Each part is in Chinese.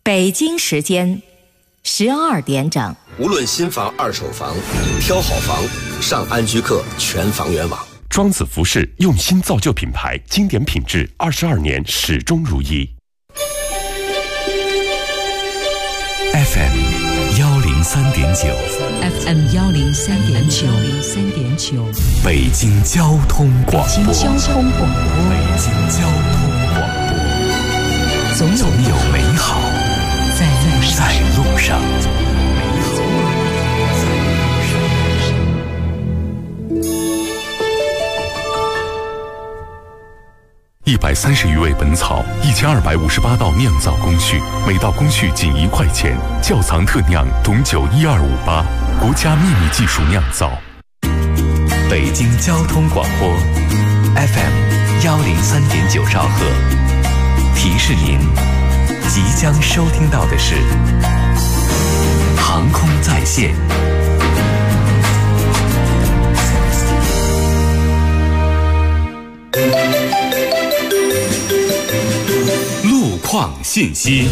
北京时间12点整。 无论新房、二手房，挑好房，上安居客全房源网。 庄子服饰用心造就品牌，经典品质22年始终如一。 FM 103.9 FM 103.9 北京交通广播。 北京交通广播。 北京交通广播。总有美好在路上。130余味本草，1258道酿造工序，每道工序仅1块钱。窖藏特酿董酒12588，国家秘密技术酿造。北京交通广播 FM 103.9兆赫，提示您即将收听到的是航空在线。路况信息。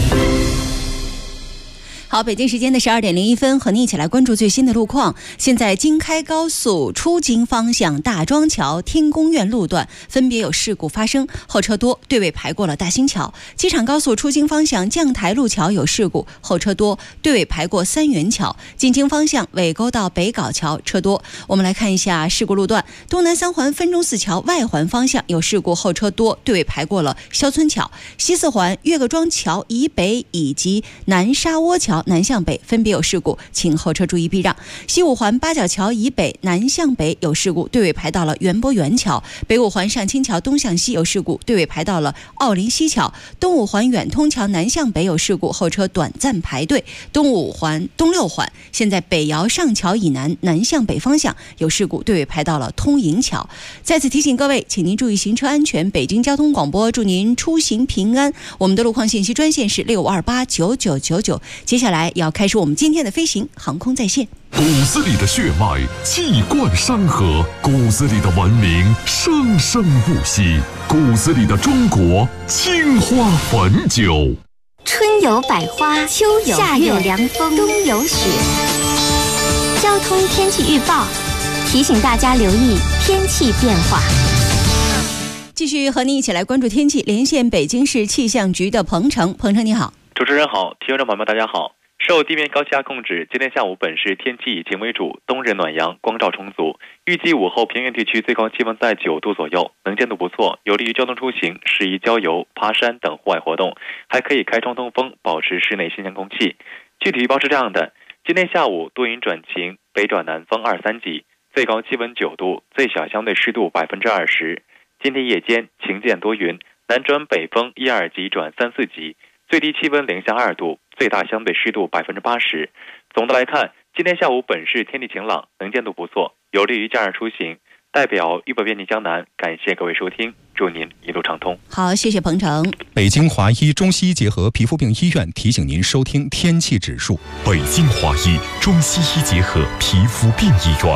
好，北京时间的12点01分，和您一起来关注最新的路况。现在京开高速出京方向大庄桥、天宫苑路段分别有事故发生，后车多，队尾排过了大兴桥。机场高速出京方向将台路桥有事故，后车多，队尾排过三元桥。进京方向尾沟到北碏桥车多。我们来看一下事故路段：东南三环分钟寺桥外环方向有事故，后车多，队尾排过了肖村桥。西四环岳各庄桥以北以及南沙窝桥南向北分别有事故，请后车注意避让。西五环八角桥以北南向北有事故，队尾排到了园博园桥。北五环上清桥东向西有事故，队尾排到了奥林西桥。东五环远通桥南向北有事故，后车短暂排队。东六环现在北窑上桥以南南向北方向有事故，队尾排到了通营桥。再次提醒各位，请您注意行车安全。北京交通广播祝您出行平安。我们的路况信息专线是65289999。接下来要开始我们今天的飞行航空在线。 骨子里的血脉气贯山河，骨子里的文明生生不息，骨子里的中国青花汾酒。 春有百花，秋有夏有凉风，冬有雪。交通天气预报提醒大家留意天气变化。 继续和您一起来关注天气，连线北京市气象局的彭程。彭程你好。 主持人好，听众朋友们大家好。受地面高气压控制，今天下午本市天气以晴为主，冬日暖阳，光照充足。预计午后平原地区最高气温在9度左右，能见度不错，有利于交通出行，适宜郊游、爬山等户外活动，还可以开窗通风，保持室内新鲜空气。具体预报是这样的：今天下午多云转晴，北转南风2、3级，最高气温9度，最小相对湿度20%。今天夜间晴见多云，南转北风1、2级转3、4级，最低气温零下2度，最大相对湿度80%。总的来看，今天下午本市天气晴朗，能见度不错，有利于假日出行。代表预报编辑江南，感谢各位收听，祝您一路畅通。 好，谢谢彭程。 北京华医中西医结合皮肤病医院提醒您收听天气指数。 北京华医中西医结合皮肤病医院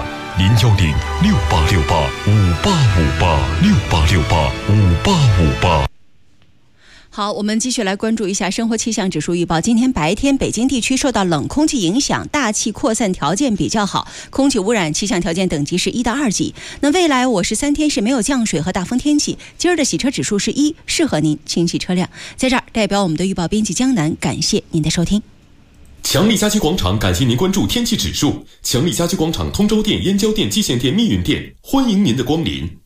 ，0106868585868685858。 好，我们继续来关注一下生活气象指数预报。今天白天北京地区受到冷空气影响，大气扩散条件比较好，空气污染气象条件等级是1到2级。那未来3天是没有降水和大风天气。今儿的洗车指数是1，适合您清洗车辆。在这儿代表我们的预报编辑江南，感谢您的收听。 强力家居广场感谢您关注天气指数。强力家居广场通州店、燕郊店、蓟县店、密云店，欢迎您的光临。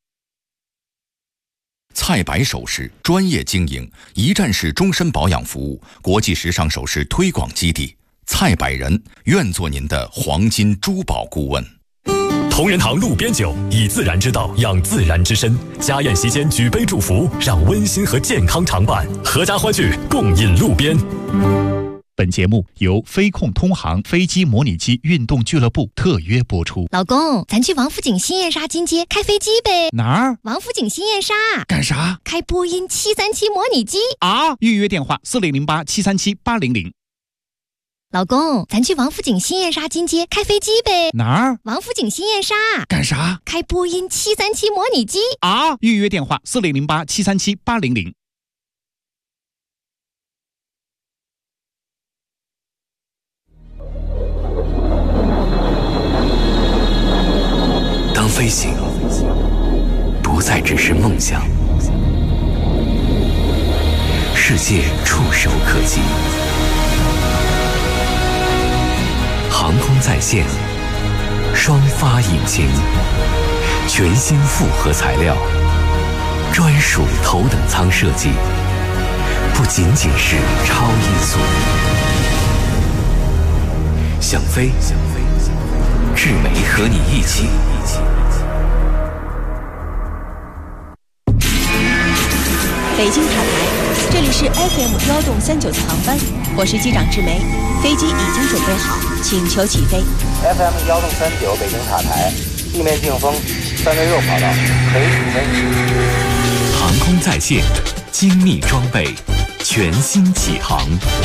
菜百首饰专业经营，一站式终身保养服务，国际时尚首饰推广基地。菜百人愿做您的黄金珠宝顾问。 同仁堂路边酒，以自然之道养自然之身。家宴席间举杯祝福，让温馨和健康常伴。阖家欢聚，共饮路边。 本节目由飞控通航飞机模拟机运动俱乐部特约播出。 老公，咱去王府井新燕莎金街开飞机呗？ 哪儿？ 王府井新燕莎。 干啥？ 开波音737模拟机啊！预约电话4008737800。 老公，咱去王府井新燕莎金街开飞机呗？ 哪儿？ 王府井新燕莎。 干啥？ 开波音737模拟机啊！预约电话4008737800。 当飞行不再只是梦想，世界触手可及。航空在线，双发引擎，全新复合材料，专属头等舱设计，不仅仅是超音速。想飞，志梅和你一起。 北京塔台，这里是 FM1洞39次航班，我是机长志梅，飞机已经准备好，请求起飞。 FM1洞39北京塔台，地面净风，3个右跑道，可以起飞。 航空在线，精密装备，全新起航。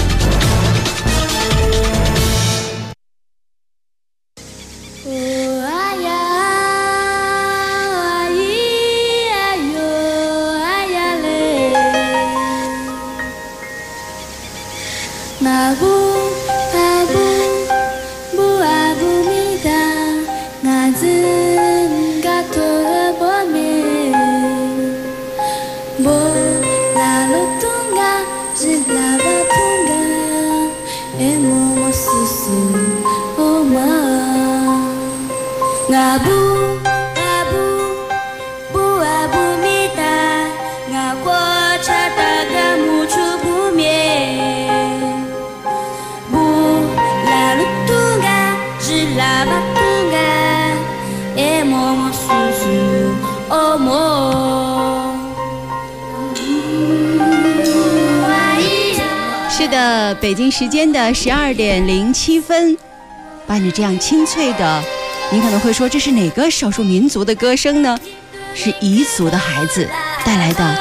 是的，北京时间的12点07分，伴着这样清脆的，您可能会说这是哪个少数民族的歌声呢？是彝族的孩子带来的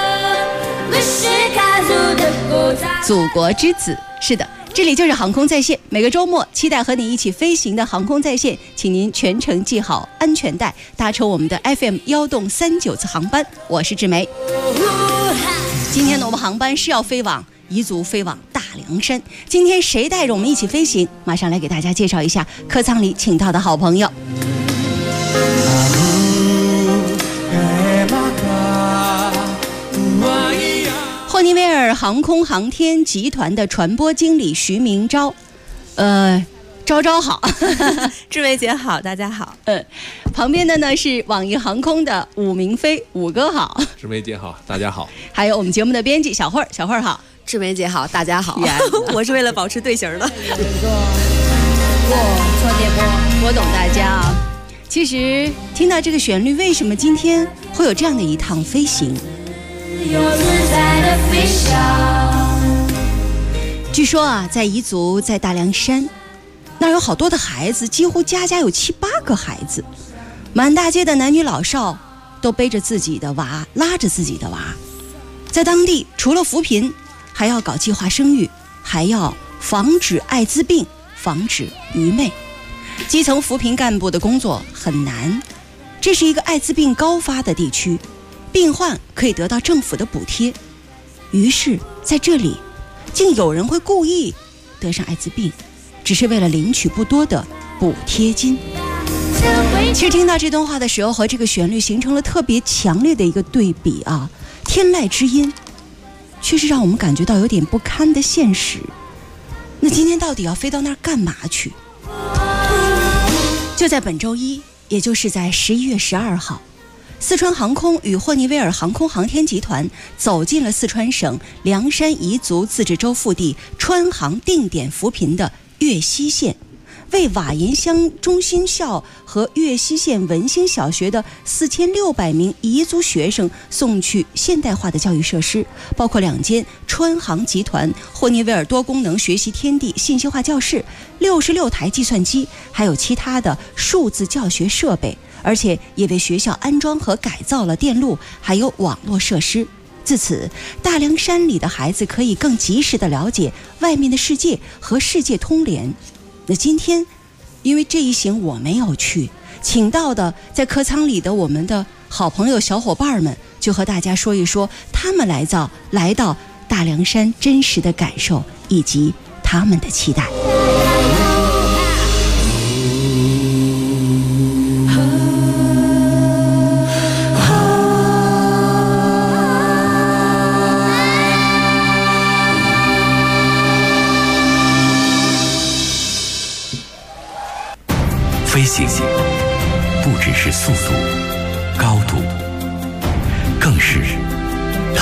祖国之子。是的，这里就是航空在线，每个周末期待和你一起飞行的航空在线，请您全程系好安全带，搭乘我们的 FM1洞39次航班。我是志梅。今天呢，我们航班是要飞往彝族，飞往大凉山。今天谁带着我们一起飞行？马上来给大家介绍一下客舱里请到的好朋友。霍尼韦尔航空航天集团的传播经理徐明昭，昭好， 志梅姐好，大家好。 旁边的呢是网易航空的武明飞，武哥好。 志梅姐好，大家好。 还有我们节目的编辑小慧儿好。 志梅姐好，大家好。我是为了保持队形的。 我懂大家啊。其实听到这个旋律，为什么今天会有这样的一趟飞行？据说啊，在彝族，在大凉山，那儿有好多的孩子，几乎家家有7、8个孩子，满大街的男女老少都背着自己的娃，拉着自己的娃，在当地除了扶贫，还要搞计划生育，还要防止艾滋病，防止愚昧。基层扶贫干部的工作很难，这是一个艾滋病高发的地区，病患可以得到政府的补贴，于是在这里竟有人会故意得上艾滋病，只是为了领取不多的补贴金。其实听到这段话的时候，和这个旋律形成了特别强烈的一个对比啊，天籁之音却是让我们感觉到有点不堪的现实。那今天到底要飞到那儿干嘛去？就在本周一，也就是在11月12号，四川航空与霍尼韦尔航空航天集团走进了四川省凉山彝族自治州腹地川航定点扶贫的岳西县，为瓦岩乡中心校和岳西县文兴小学的4600名彝族学生送去现代化的教育设施，包括2间川航集团霍尼韦尔多功能学习天地信息化教室、66台计算机，还有其他的数字教学设备，而且也为学校安装和改造了电路还有网络设施。自此，大凉山里的孩子可以更及时地了解外面的世界和世界通联。那今天因为这一行我没有去，请到的在客舱里的我们的好朋友小伙伴们，就和大家说一说他们来到大凉山真实的感受以及他们的期待。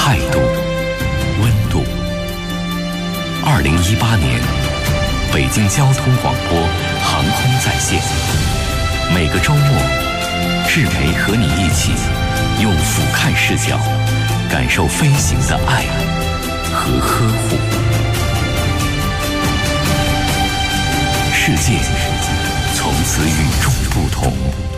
态度、温度。2018年，北京交通广播航空在线，每个周末，志培和你一起用俯瞰视角感受飞行的爱和呵护。世界从此与众不同。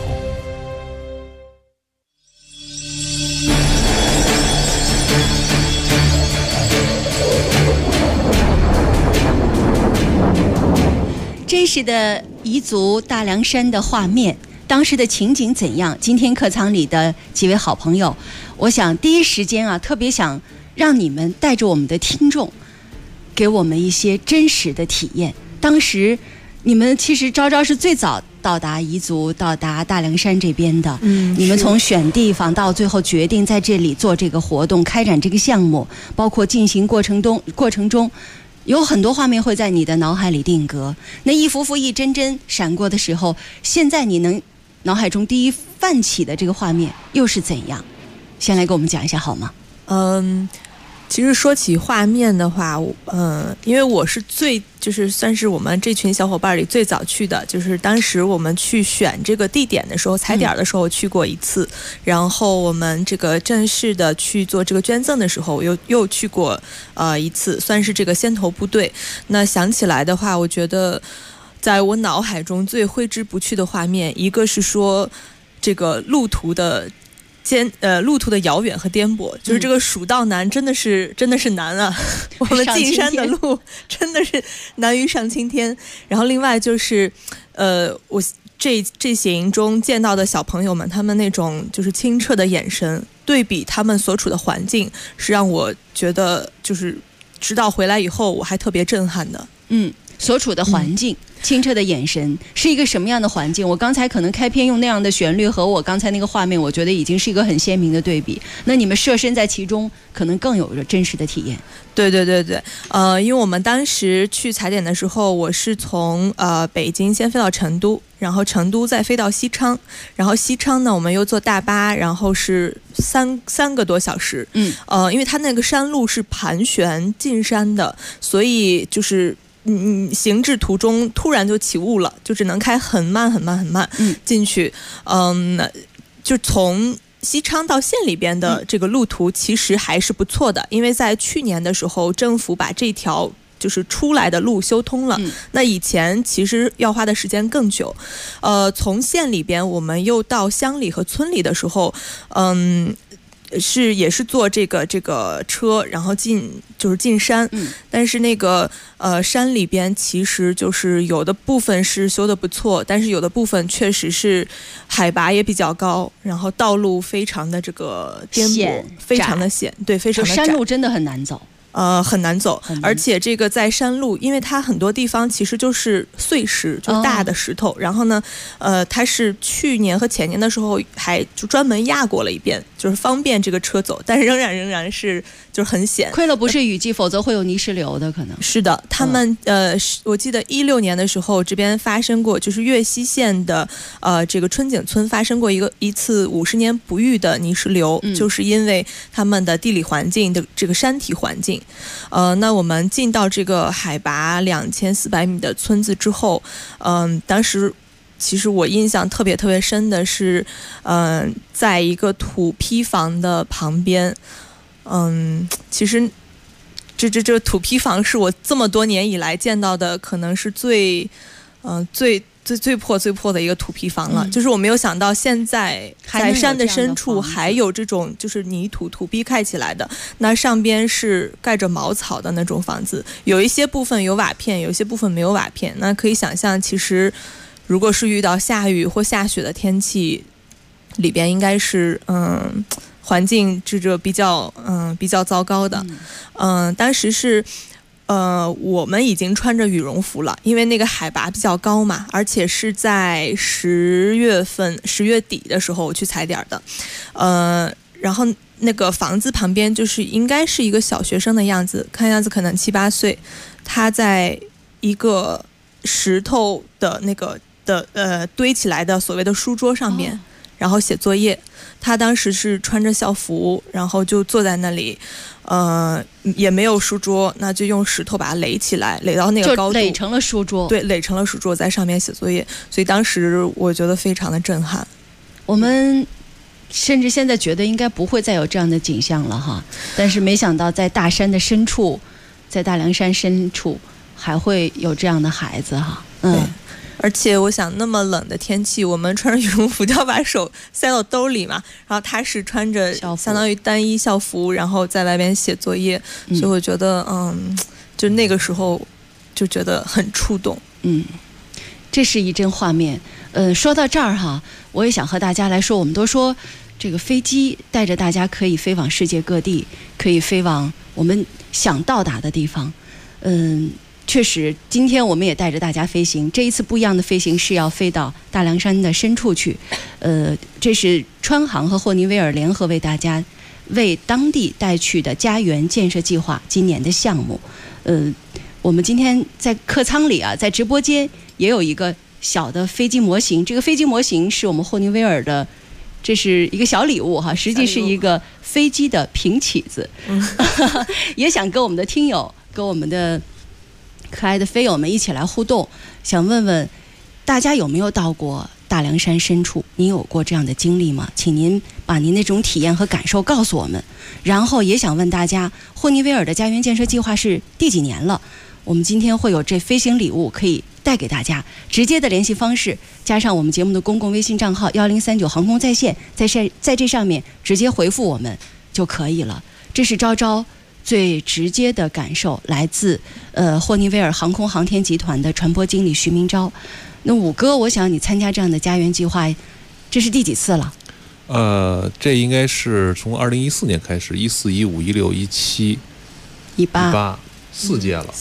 真实的彝族大凉山的画面，当时的情景怎样？今天客舱里的几位好朋友，我想第一时间特别想让你们带着我们的听众，给我们一些真实的体验。当时你们其实昭昭是最早到达彝族、到达大凉山这边的，你们从选地方到最后决定在这里做这个活动、开展这个项目，包括进行过程中。有很多画面会在你的脑海里定格，那一幅幅一帧帧闪过的时候，现在你能脑海中第一泛起的这个画面又是怎样？先来给我们讲一下好吗？ 其实说起画面的话，因为我是就是算是我们这群小伙伴里最早去的，就是当时我们去选这个地点的时候，踩点的时候去过一次，然后我们这个正式的去做这个捐赠的时候又去过一次，算是这个先头部队。那想起来的话，我觉得在我脑海中最挥之不去的画面，一个是说这个路途的遥远和颠簸，就是这个蜀道难，真的是难啊！我们进山的路真的是难于上青天。然后另外就是，我这行中见到的小朋友们，他们那种就是清澈的眼神，对比他们所处的环境，是让我觉得就是直到回来以后，我还特别震撼的。所处的环境。清澈的眼神是一个什么样的环境？我刚才可能开篇用那样的旋律和我刚才那个画面，我觉得已经是一个很鲜明的对比。那你们设身在其中，可能更有着真实的体验。对，因为我们当时去踩点的时候，我是从北京先飞到成都，然后成都再飞到西昌，然后西昌呢，我们又坐大巴，然后是三个多小时。因为它那个山路是盘旋进山的，所以就是行至途中突然就起雾了，就只能开很慢进去。就从西昌到县里边的这个路途其实还是不错的，因为在去年的时候政府把这条就是出来的路修通了。那以前其实要花的时间更久。从县里边我们又到乡里和村里的时候，也是坐这个车，然后进山。但是那个山里边其实就是有的部分是修得不错，但是有的部分确实是海拔也比较高，然后道路非常的这个颠簸，非常的险，对，非常的窄。山路真的很难走。很难走，而且这个在山路，因为它很多地方其实就是碎石，就是大的石头。然后呢，它是去年和前年的时候还就专门压过了一遍，就是方便这个车走，但是仍然是就是很险。亏了不是雨季，否则会有泥石流的可能。是的，他们我记得16年的时候，这边发生过，就是越西县的这个春景村发生过一次50年不遇的泥石流，就是因为他们的地理环境的这个山体环境。那我们进到这个海拔2400米的村子之后，当时其实我印象特别深的是，在一个土坯房的旁边，其实这土坯房是我这么多年以来见到的可能是最破的一个土坯房了。就是我没有想到现在在山的深处还有这种就是泥土坯盖起来的，那上边是盖着茅草的那种房子，有一些部分有瓦片，有一些部分没有瓦片。那可以想象，其实如果是遇到下雨或下雪的天气，里边应该是环境这比较糟糕的。当时是我们已经穿着羽绒服了，因为那个海拔比较高嘛，而且是在10月底的时候去踩点的。然后那个房子旁边就是应该是一个小学生的样子，看样子可能7、8岁，他在一个石头的那个堆起来的所谓的书桌上面。 然后写作业。他当时是穿着校服，然后就坐在那里，也没有书桌，那就用石头把它垒起来，垒到那个高度， 就垒成了书桌。 对，垒成了书桌，在上面写作业。所以当时我觉得非常的震撼。 我们甚至现在觉得应该不会再有这样的景象了哈，但是没想到在大山的深处，在大凉山深处还会有这样的孩子哈。 而且我想那么冷的天气，我们穿着羽绒服就要把手塞到兜里嘛，然后他是穿着相当于单一校服，然后在外边写作业，所以我觉得就那个时候就觉得很触动。 这是一帧画面。说到这儿哈，我也想和大家来说，我们都说这个飞机带着大家可以飞往世界各地，可以飞往我们想到达的地方。确实，今天我们也带着大家飞行。这一次不一样的飞行是要飞到大凉山的深处去。这是川航和霍尼韦尔联合为大家为当地带去的家园建设计划今年的项目。我们今天在客舱里啊，在直播间也有一个小的飞机模型。这个飞机模型是我们霍尼韦尔的，这是一个小礼物哈，实际是一个飞机的平起子。也想跟我们的听友，跟我们的可爱的飞友们一起来互动，想问问大家有没有到过大凉山深处？您有过这样的经历吗？请您把您那种体验和感受告诉我们。然后也想问大家，霍尼韦尔的家园建设计划是第几年了？我们今天会有这飞行礼物可以带给大家。直接的联系方式加上我们节目的公共微信账号1039航空在线，在这上面直接回复我们就可以了。这是昭昭最直接的感受，来自霍尼韦尔航空航天集团的传播经理徐明昭。那武哥，我想你参加这样的家园计划，这是第几次了？ 这应该是从2014年开始，14、15、16、17、18，4届了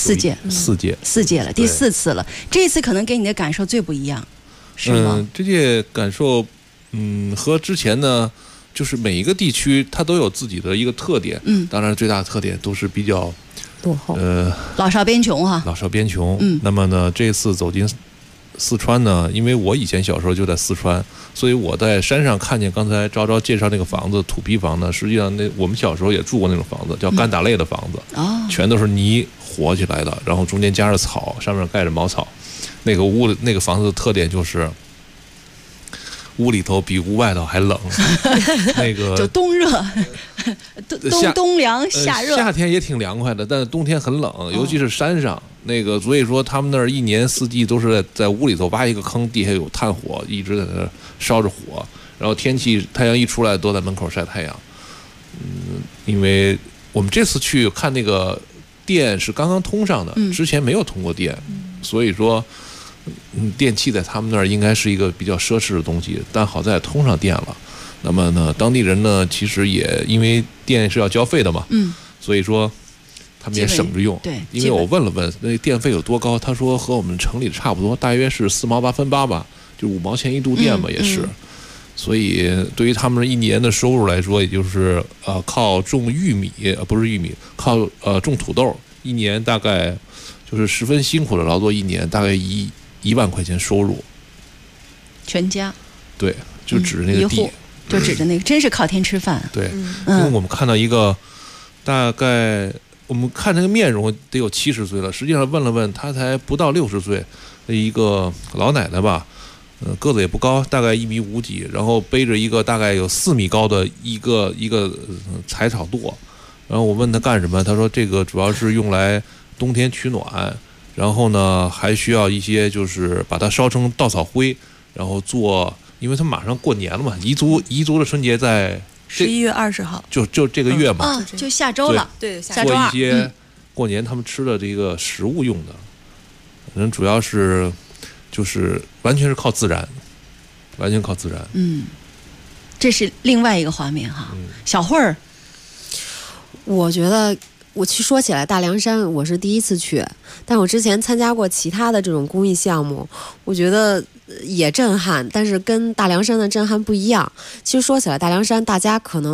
，4届了，第4次了。这次可能给你的感受最不一样，是吗？ 这届感受，和之前呢，就是每一个地区它都有自己的一个特点。当然最大的特点都是比较落后，老少边穷哈。 老少边穷。那么呢，这次走进四川呢，因为我以前小时候就在四川，所以我在山上看见刚才昭昭介绍那个房子，土坯房呢，实际上我们小时候也住过那种房子，叫干打类的房子，全都是泥活起来的，然后中间加着草，上面盖着茅草。那个房子的特点就是屋里头比屋外头还冷，那个就冬热，冬凉夏热， 夏天也挺凉快的，但是冬天很冷，尤其是山上那个，所以说他们那儿一年四季都是在屋里头挖一个坑，地下有炭火，一直在那烧着火，然后太阳一出来都在门口晒太阳。因为我们这次去看那个电是刚刚通上的，之前没有通过电，所以说电器在他们那儿应该是一个比较奢侈的东西，但好在通上电了。那么呢，当地人呢，其实也因为电是要交费的嘛，所以说他们也省着用。 对， 因为我问了问那电费有多高，他说和我们城里差不多，大约是4毛8分8吧，就5毛钱一度电嘛，也是。所以对于他们一年的收入来说，也就是靠种玉米，不是玉米，靠种土豆，一年大概就是十分辛苦的劳作，一年大概1万块钱收入， 全家。 对，就指着那个地， 就指着那个，真是靠天吃饭。 对，因为我们看到一个大概，我们看那个面容得有70岁了，实际上问了问，他才不到60岁的一个老奶奶吧。个子也不高，大概1.5米几，然后背着一个大概有4米高的一个柴草垛，然后我问他干什么，他说这个主要是用来冬天取暖，然后呢还需要一些就是把它烧成稻草灰，然后做，因为他马上过年了嘛，彝族的春节在 11月20号， 就这个月嘛， 就下周了， 对， 下周 2做一些过年他们吃的这个食物用的，人主要是。就是完全是靠自然，完全靠自然。 这是另外一个画面哈。小慧儿， 我觉得我说起来大凉山，我是第一次去，但我之前参加过其他的这种公益项目，我觉得也震撼，但是跟大凉山的震撼不一样。其实说起来，大凉山大家可能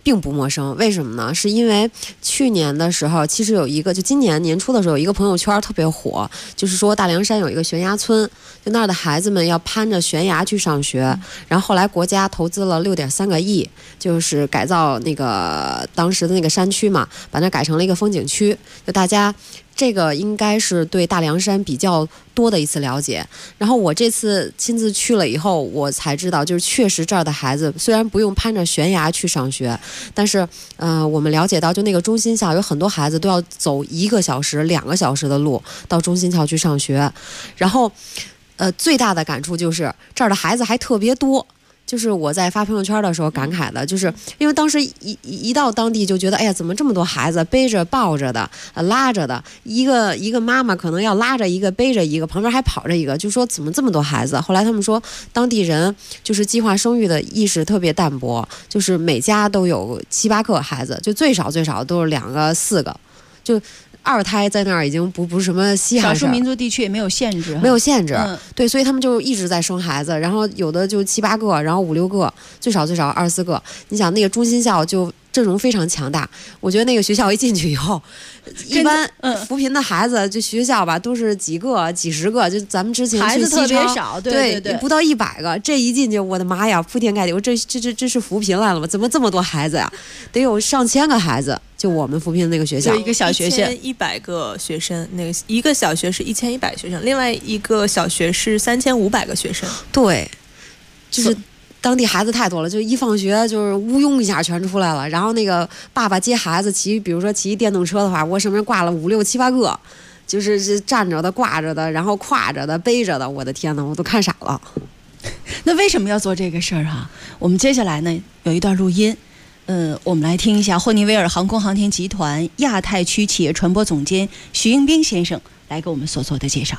并不陌生。为什么呢？是因为去年的时候，其实有一个，就今年年初的时候，有一个朋友圈特别火，就是说大凉山有一个悬崖村，就那儿的孩子们要攀着悬崖去上学，然后后来国家投资了6.3个亿，就是改造那个当时的那个山区嘛，把那改成了一个风景区，就大家。这个应该是对大凉山比较多的一次了解。然后我这次亲自去了以后，我才知道，就是确实这儿的孩子虽然不用攀着悬崖去上学，但是我们了解到，就那个中心校有很多孩子都要走1个小时、2个小时的路到中心校去上学。然后最大的感触就是这儿的孩子还特别多。就是我在发朋友圈的时候感慨的，就是因为当时一到当地就觉得，哎呀，怎么这么多孩子，背着抱着的，拉着的，一个妈妈可能要拉着一个背着一个，旁边还跑着一个，就说怎么这么多孩子？后来他们说，当地人就是计划生育的意识特别淡薄，就是每家都有7、8个孩子，就最少都是2个、4个，就。2胎在那儿已经不是什么稀罕事， 少数民族地区也没有限制， 没有限制，对，所以他们就一直在生孩子，然后有的就7、8个，然后5、6个，最少2、4个。你想那个中心校就阵容非常强大，我觉得那个学校一进去以后，一般扶贫的孩子就学校吧都是几个、几十个，就咱们之前孩子特别少，对， 不到100个。这一进去，我的妈呀，铺天盖地，我这是扶贫来了吗？怎么这么多孩子呀？得有上千个孩子。就我们扶贫的那个学校， 有一个小学1100个学生，那个一个小学是1100学生，另外一个小学是3500个学生。 对，就是当地孩子太多了，就一放学就是乌拥一下全出来了。然后那个爸爸接孩子比如说骑电动车的话，我上面挂了5、6、7、8个，就是站着的、挂着的，然后挎着的、背着的。我的天哪，我都看傻了。 那为什么要做这个事儿哈？我们接下来呢有一段录音。我们来听一下霍尼韦尔航空航天集团亚太区企业传播总监徐英兵先生来给我们所做的介绍。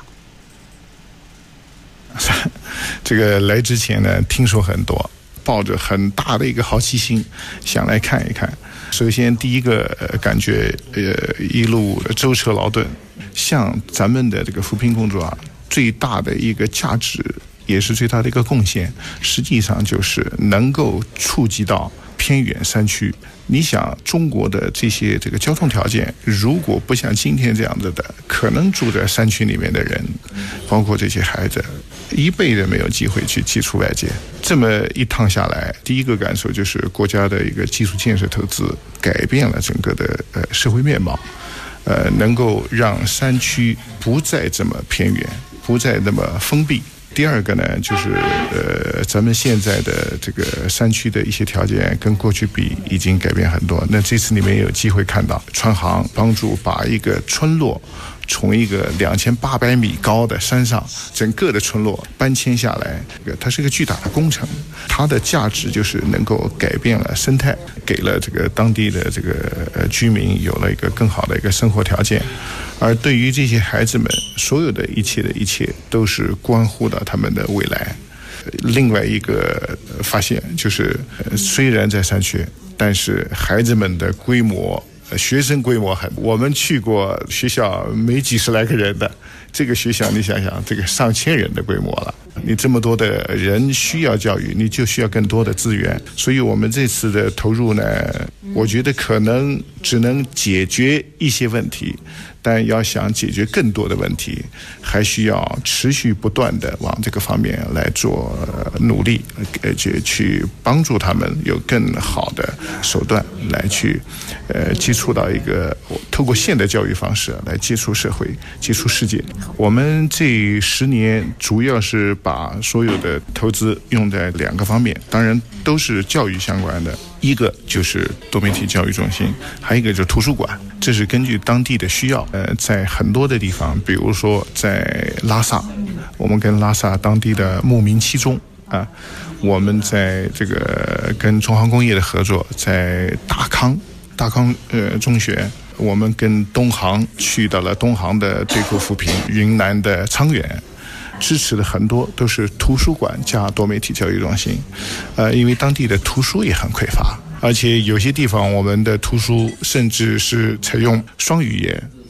这个来之前呢，听说很多，抱着很大的一个好奇心，想来看一看。首先第一个感觉，一路舟车劳顿，像咱们的这个扶贫工作啊，最大的一个价值，也是最大的一个贡献，实际上就是能够触及到偏远山区。你想中国的这个交通条件，如果不像今天这样子的，可能住在山区里面的人，包括这些孩子，一辈子没有机会去接触外界。这么一趟下来，第一个感受就是国家的一个基础建设投资改变了整个的社会面貌，能够让山区不再这么偏远，不再那么封闭。第二个呢，就是咱们现在的这个山区的一些条件跟过去比已经改变很多。那这次你们也有机会看到，川航帮助把一个村落从一个2800米高的山上，整个的村落搬迁下来，它是一个巨大的工程。它的价值就是能够改变了生态，给了这个当地的这个居民有了一个更好的一个生活条件。而对于这些孩子们，所有的一切都是关乎到他们的未来。另外一个发现就是，虽然在山区，但是孩子们的规模，学生规模我们去过学校没几十来个人的，这个学校你想想，这个上千人的规模了。你这么多的人需要教育，你就需要更多的资源。所以我们这次的投入呢，我觉得可能只能解决一些问题，但要想解决更多的问题，还需要持续不断的往这个方面来做努力，去帮助他们有更好的手段来去接触到一个透过现代教育方式来接触社会、接触世界。我们这10年主要是把所有的投资用在2个方面，当然都是教育相关的。一个就是多媒体教育中心，还有一个就是图书馆。这是根据当地的需要，在很多的地方，比如说在拉萨，我们跟拉萨当地的牧民7中啊，我们在这个跟中航工业的合作，在大康中学，我们跟东航去到了东航的对口扶贫，云南的沧源。支持的很多都是图书馆加多媒体教育中心，因为当地的图书也很匮乏，而且有些地方我们的图书甚至是采用双语言，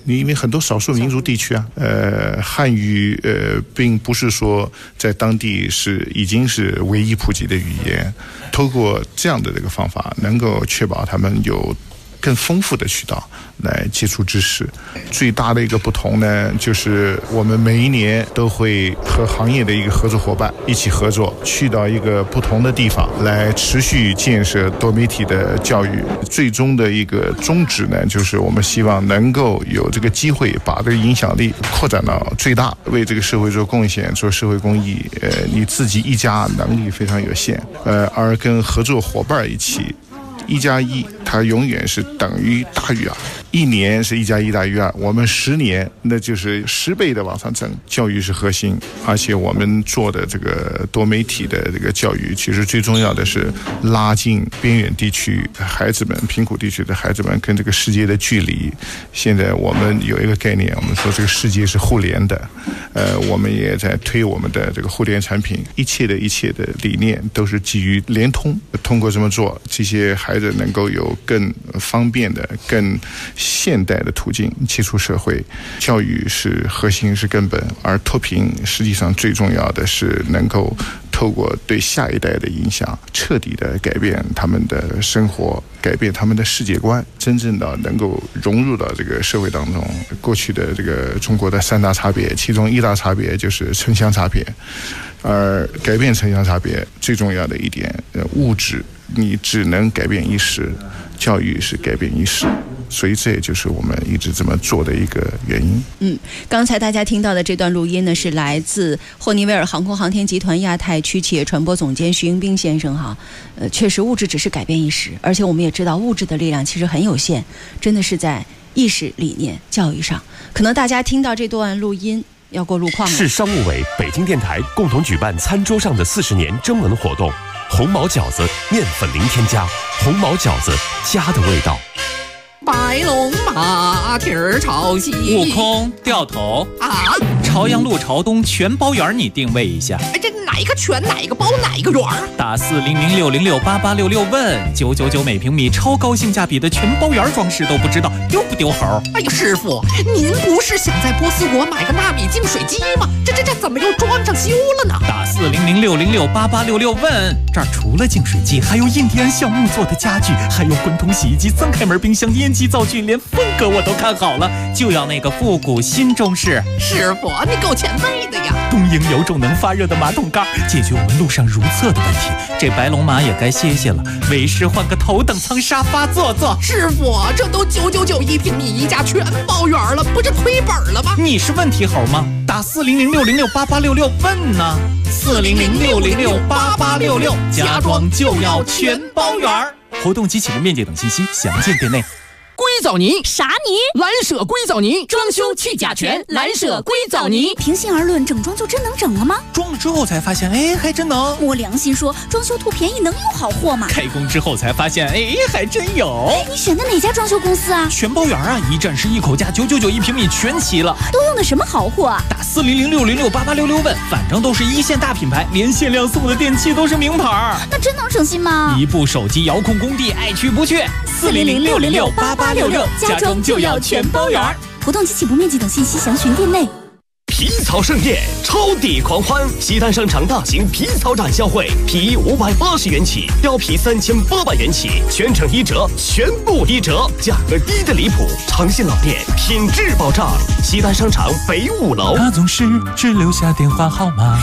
因为很多少数民族地区啊，汉语并不是说在当地已经是唯一普及的语言。透过这样的这个方法，能够确保他们有更丰富的渠道来接触知识。最大的一个不同呢，就是我们每一年都会和行业的一个合作伙伴一起合作，去到一个不同的地方来持续建设多媒体的教育。最终的一个宗旨呢，就是我们希望能够有这个机会把这个影响力扩展到最大，为这个社会做贡献，做社会公益。你自己一家能力非常有限，而跟合作伙伴一起，1+1它永远是等于大于2，1年是1+1大于2，我们10年那就是10倍的往上增。教育是核心，而且我们做的这个多媒体的这个教育，其实最重要的是拉近边远地区孩子们、贫苦地区的孩子们跟这个世界的距离。现在我们有一个概念，我们说这个世界是互联的，我们也在推我们的这个互联产品，一切的理念都是基于联通。通过这么做，这些孩子能够有更方便的、更现代的途径接触社会。教育是核心，是根本，而脱贫实际上最重要的是能够透过对下一代的影响，彻底的改变他们的生活，改变他们的世界观，真正的能够融入到这个社会当中。过去的这个中国的3大差别，其中1大差别就是城乡差别，而改变城乡差别最重要的一点，物质你只能改变一时，教育是改变一世。所以这也就是我们一直这么做的一个原因。 刚才大家听到的这段录音呢，是来自霍尼韦尔航空航天集团亚太区企业传播总监徐迎宾先生哈。确实物质只是改变一时，而且我们也知道物质的力量其实很有限，真的是在意识、理念、教育上。可能大家听到这段录音要过路况了。 市商务委、北京电台共同举办餐桌上的40年征文活动，红毛饺子面粉零添加，红毛饺子家的味道。 白龙马蹄儿朝西， 悟空掉头啊！ 朝阳路朝东全包圆，你定位一下。 哎，这哪一个全，哪一个包，哪一个圆？ 打40060688866问999每平米，超高性价比的全包圆装饰都不知道，丢不丢猴？ 哎呀，师傅，您不是想在波斯国买个纳米净水机吗？这怎么又装上修了呢？ 打40060688866问，这儿除了净水机，还有印第安橡木做的家具，还有滚筒洗衣机、3开门冰箱、烟机灶具，连风格我都看好了，就要那个复古新中式。 师傅，你够前卫的呀！ 东营有种能发热的马桶盖，解决我们路上如厕的问题。这白龙马也该歇歇了，为师换个头等舱沙发坐坐。 师傅，这都9991平米一家全包圆了，不是亏本了吗？ 你是问题猴吗？打40060688866问呢，40060688866，家装就要全包圆。活动及启动面积等信息详见店内。 硅藻泥啥泥？ 蓝舍硅藻泥，装修去甲醛，蓝舍硅藻泥。 平心而论，整装就真能整了吗？ 装了之后才发现，哎，还真能。 摸良心说，装修图便宜能有好货吗？ 开工之后才发现，哎，还真有。 你选的哪家装修公司啊？ 全包圆啊，一站式一口价，9991平米全齐了。 都用的什么好货啊？ 打40060688866问，反正都是一线大品牌，连限量送的电器都是名牌。 那真能省心吗？ 一部手机遥控工地，爱去不去。 40060688866，家装就要全包圆。活动及起步面积等信息详询店内。 皮草盛宴，超抵狂欢！西单商场大型皮草展销会，皮衣580元起，貂皮3800元起，全程1折，全部1折，价格低的离谱。诚信老店，品质保障。西单商场北5楼。 他总是只留下电话号码。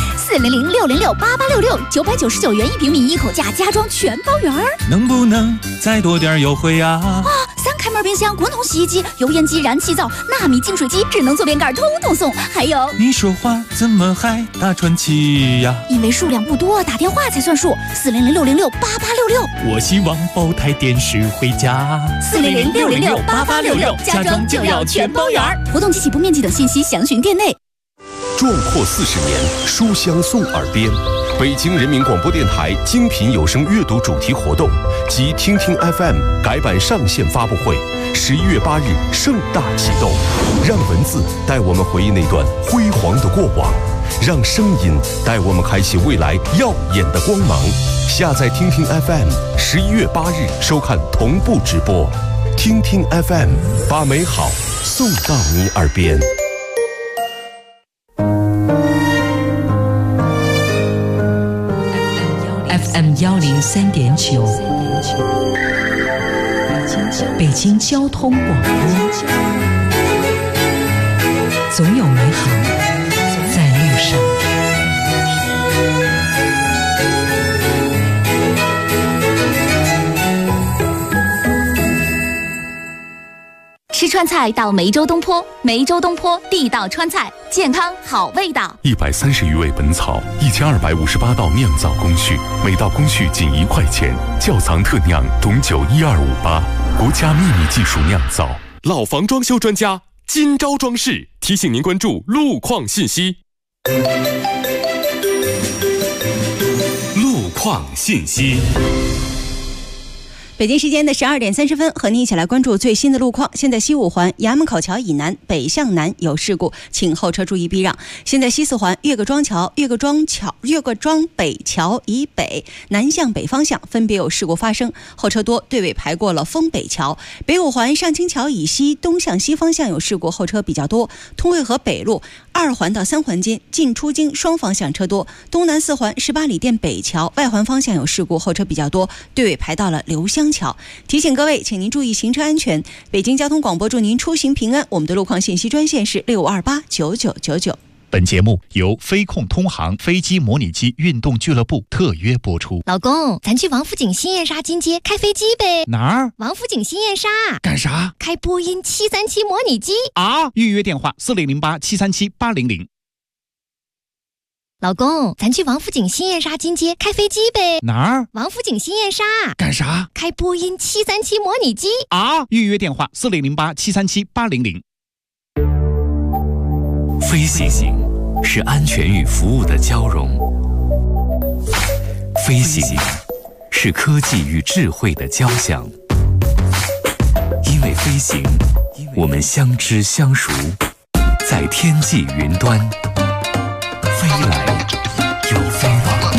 40060688866，999元1平米一口价，家装全包圆。 能不能再多点优惠啊 ？3开门冰箱、滚筒洗衣机、油烟机、燃气灶、纳米净水机、智能坐便盖，通通送。还有， 你说话怎么还大喘气呀？ 因为数量不多，打电话才算数。40060688866。 我希望包台电视回家。 40060688866，家装就要全包圆。活动及起步面积等信息详询店内。 壮阔40年，书香送耳边。北京人民广播电台精品有声阅读主题活动及听听 FM 改版上线发布会，11月8日盛大启动。让文字带我们回忆那段辉煌的过往，让声音带我们开启未来耀眼的光芒。下载听听 FM，11月8日收看同步直播。 听听 FM， 把美好送到你耳边。 FM 103.9，北京交通广播，总有美好在路上。 吃川菜到梅州东坡，梅州东坡地道川菜，健康好味道。 130余味本草，1258道酿造工序，每道工序仅1块钱。窖藏特酿董酒12588，国家秘密技术酿造。 老房装修专家金招装饰提醒您关注路况信息。 路况信息。 北京时间的12点30分，和您一起来关注最新的路况。现在西五环衙门口桥以南北向南有事故，请后车注意避让。现在西四环岳各庄北桥以北南向北方向分别有事故发生，后车多，队尾排过了丰北桥。北五环上清桥以西东向西方向有事故，后车比较多。通惠河北路2环到3环间进出京双方向车多。东南四环18里店北桥外环方向有事故，后车比较多，队尾排到了刘香桥。提醒各位，请您注意行车安全。北京交通广播祝您出行平安。我们的路况信息专线是65289999。 本节目由飞控通航飞机模拟机运动俱乐部特约播出。 老公，咱去王府井新燕莎金街开飞机呗？ 哪儿？ 王府井新燕莎。 干啥？ 开波音737模拟机啊！预约电话4008737800。 老公，咱去王府井新燕莎金街开飞机呗？ 哪儿？ 王府井新燕莎。 干啥？ 开波音737模拟机啊！预约电话4008737800。 飞行是安全与服务的交融，飞行是科技与智慧的交响。因为飞行，我们相知相熟，在天际云端飞来又飞往。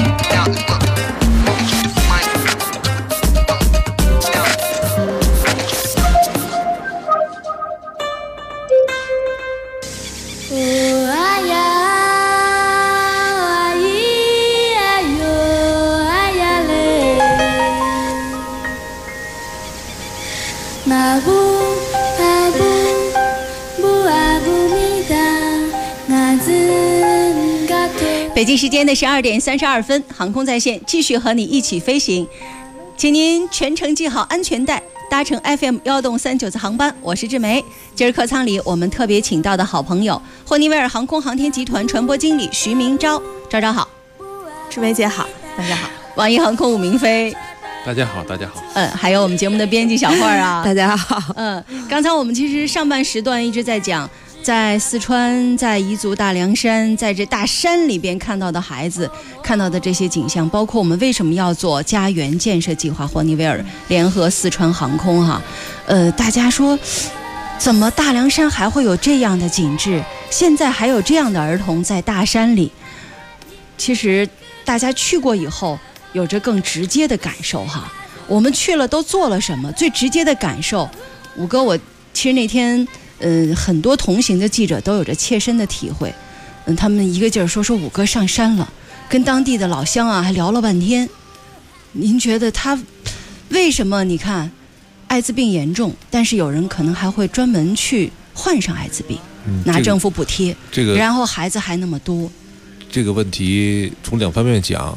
北京时间的12点32分，航空在线继续和你一起飞行，请您全程系好安全带，搭乘 FM 1动39次航班。我是志梅。今儿客舱里我们特别请到的好朋友，霍尼韦尔航空航天集团传播经理徐明昭。昭好。 志梅姐好，大家好。 网易航空武明飞。 大家好，大家好。 还有我们节目的编辑小慧啊， 大家好。 刚才我们其实上半时段一直在讲，在四川，在彝族大凉山，在这大山里边看到的孩子，看到的这些景象，包括我们为什么要做家园建设计划，霍尼韦尔联合四川航空哈，大家说，怎么大凉山还会有这样的景致？现在还有这样的儿童在大山里，其实大家去过以后，有着更直接的感受哈。我们去了都做了什么？最直接的感受，武哥，我其实那天。很多同行的记者都有着切身的体会，他们一个劲儿说武哥上山了，跟当地的老乡啊还聊了半天。您觉得他为什么？你看，艾滋病严重，但是有人可能还会专门去患上艾滋病，拿政府补贴，然后孩子还那么多。 这个问题从2方面讲，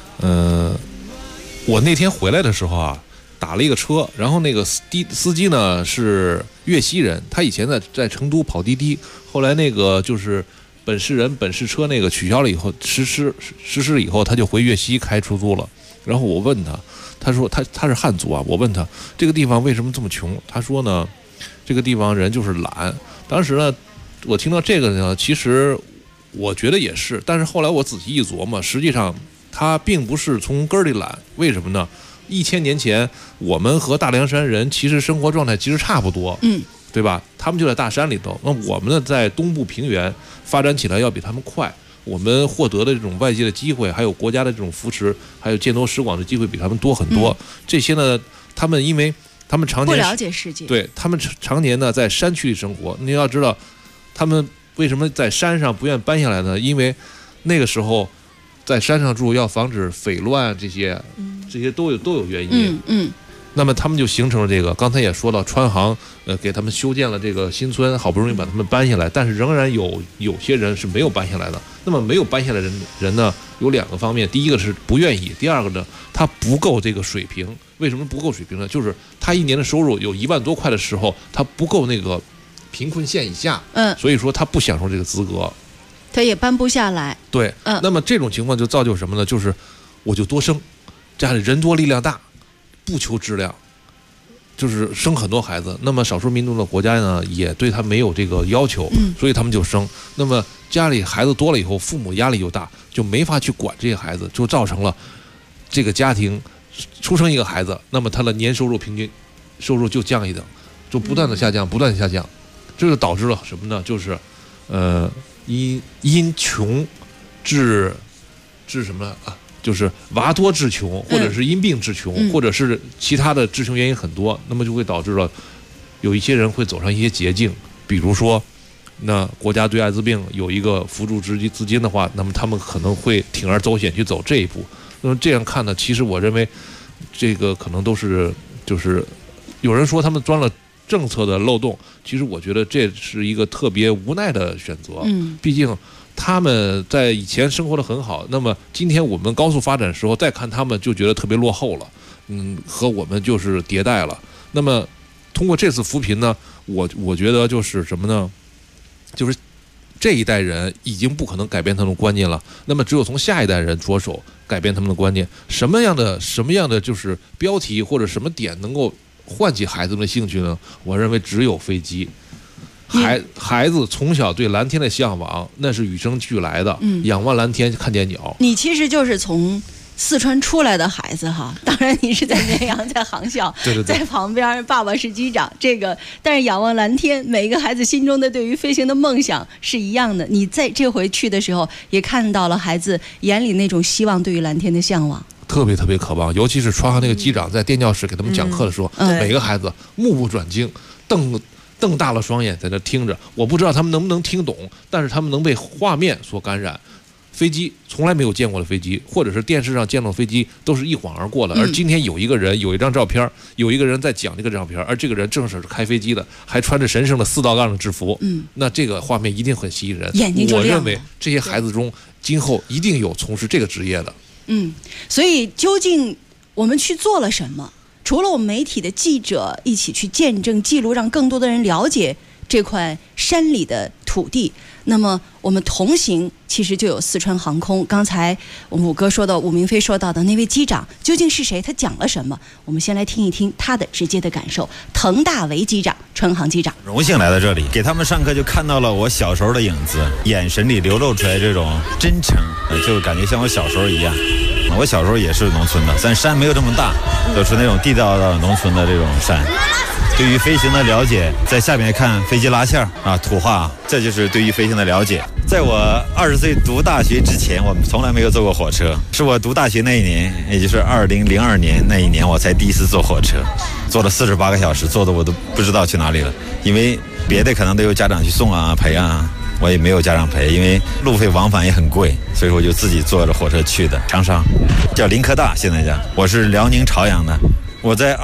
我那天回来的时候啊。打了一个车，然后那个司机呢是粤西人，他以前在成都跑滴滴，后来那个就是本市车那个取消了以后，实施以后，他就回粤西开出租了。然后我问他，他说他是汉族啊，我问他这个地方为什么这么穷？他说呢，这个地方人就是懒。当时呢，我听到这个呢，其实我觉得也是，但是后来我仔细一琢磨，实际上他并不是从根儿里懒，为什么呢？1000年前，我们和大凉山人其实生活状态其实差不多，对吧？他们就在大山里头，那我们呢在东部平原发展起来要比他们快，我们获得的这种外界的机会，还有国家的这种扶持，还有见多识广的机会比他们多很多。这些呢，他们因为他们常年不了解世界， 对他们常年呢在山区里生活。你要知道，他们为什么在山上不愿搬下来呢？因为那个时候在山上住要防止匪乱，这些都有原因。那么他们就形成了这个，刚才也说到，川航给他们修建了这个新村，好不容易把他们搬下来，但是仍然有些人是没有搬下来的。那么没有搬下来的人呢，有2个方面，第一个是不愿意，第二个呢，他不够这个水平。为什么不够水平呢？就是他一年的收入有1万多块的时候，他不够那个贫困线以下，所以说他不享受这个资格， 他也搬不下来。 对，那么这种情况就造就什么呢？就是我就多生，家里人多力量大，不求质量，就是生很多孩子。那么少数民族的国家呢，也对他没有这个要求，所以他们就生。那么家里孩子多了以后，父母压力又大，就没法去管这些孩子，就造成了这个家庭出生一个孩子，那么他的年收入平均收入就降一等，就不断的下降，不断的下降。这就导致了什么呢？就是因穷致什么啊？就是娃多致穷，或者是因病致穷，或者是其他的致穷原因很多，那么就会导致了有一些人会走上一些捷径，比如说，那国家对艾滋病有一个扶助资金的话，那么他们可能会铤而走险去走这一步。那么这样看呢，其实我认为这个可能都是就是有人说他们钻了政策的漏洞，其实我觉得这是一个特别无奈的选择。毕竟他们在以前生活的很好，那么今天我们高速发展的时候再看他们就觉得特别落后了，和我们就是迭代了。那么通过这次扶贫呢，我觉得就是什么呢？就是这一代人已经不可能改变他们的观念了，那么只有从下一代人着手改变他们的观念。什么样的就是标题或者什么点能够唤起孩子们的兴趣呢？我认为只有飞机。孩子从小对蓝天的向往，那是与生俱来的。仰望蓝天，看见鸟。 你其实就是从四川出来的孩子哈，当然你是在绵阳，在航校， 对， 在旁边，爸爸是机长。但是仰望蓝天，每个孩子心中的对于飞行的梦想是一样的。你在这回去的时候，也看到了孩子眼里那种希望，对于蓝天的向往。 特别特别渴望，尤其是川航那个机长在电教室给他们讲课的时候，每个孩子目不转睛，瞪大了双眼在那听着。我不知道他们能不能听懂，但是他们能被画面所感染。飞机从来没有见过的飞机，或者是电视上见到飞机，都是一晃而过的。而今天有一个人有一张照片，有一个人在讲这个照片，而这个人正是开飞机的，还穿着神圣的4道杠的制服。那这个画面一定很吸引人， 眼睛就亮了。 我认为这些孩子中，今后一定有从事这个职业的。 所以究竟我们去做了什么？除了我们媒体的记者一起去见证记录，让更多的人了解这块山里的土地，那么我们同行其实就有四川航空。刚才我们武哥说的，武明飞说到的那位机长究竟是谁？他讲了什么？我们先来听一听他的直接的感受。滕大为机长，川航机长， 荣幸来到这里，给他们上课就看到了我小时候的影子，眼神里流露出来这种真诚，就感觉像我小时候一样。我小时候也是农村的，但山没有这么大，都是那种地道的农村的这种山。对于飞行的了解，在下面看飞机拉线啊，土话，这就是对于飞行的了解。在我20岁读大学之前，我从来没有坐过火车。是我读大学那一年，也就是2002年那一年，我才第一次坐火车，坐了48个小时，坐的我都不知道去哪里了。因为别的可能都有家长去送啊陪啊，我也没有家长陪，因为路费往返也很贵，所以我就自己坐着火车去的。长沙叫林科大，现在叫。我是辽宁朝阳的。我在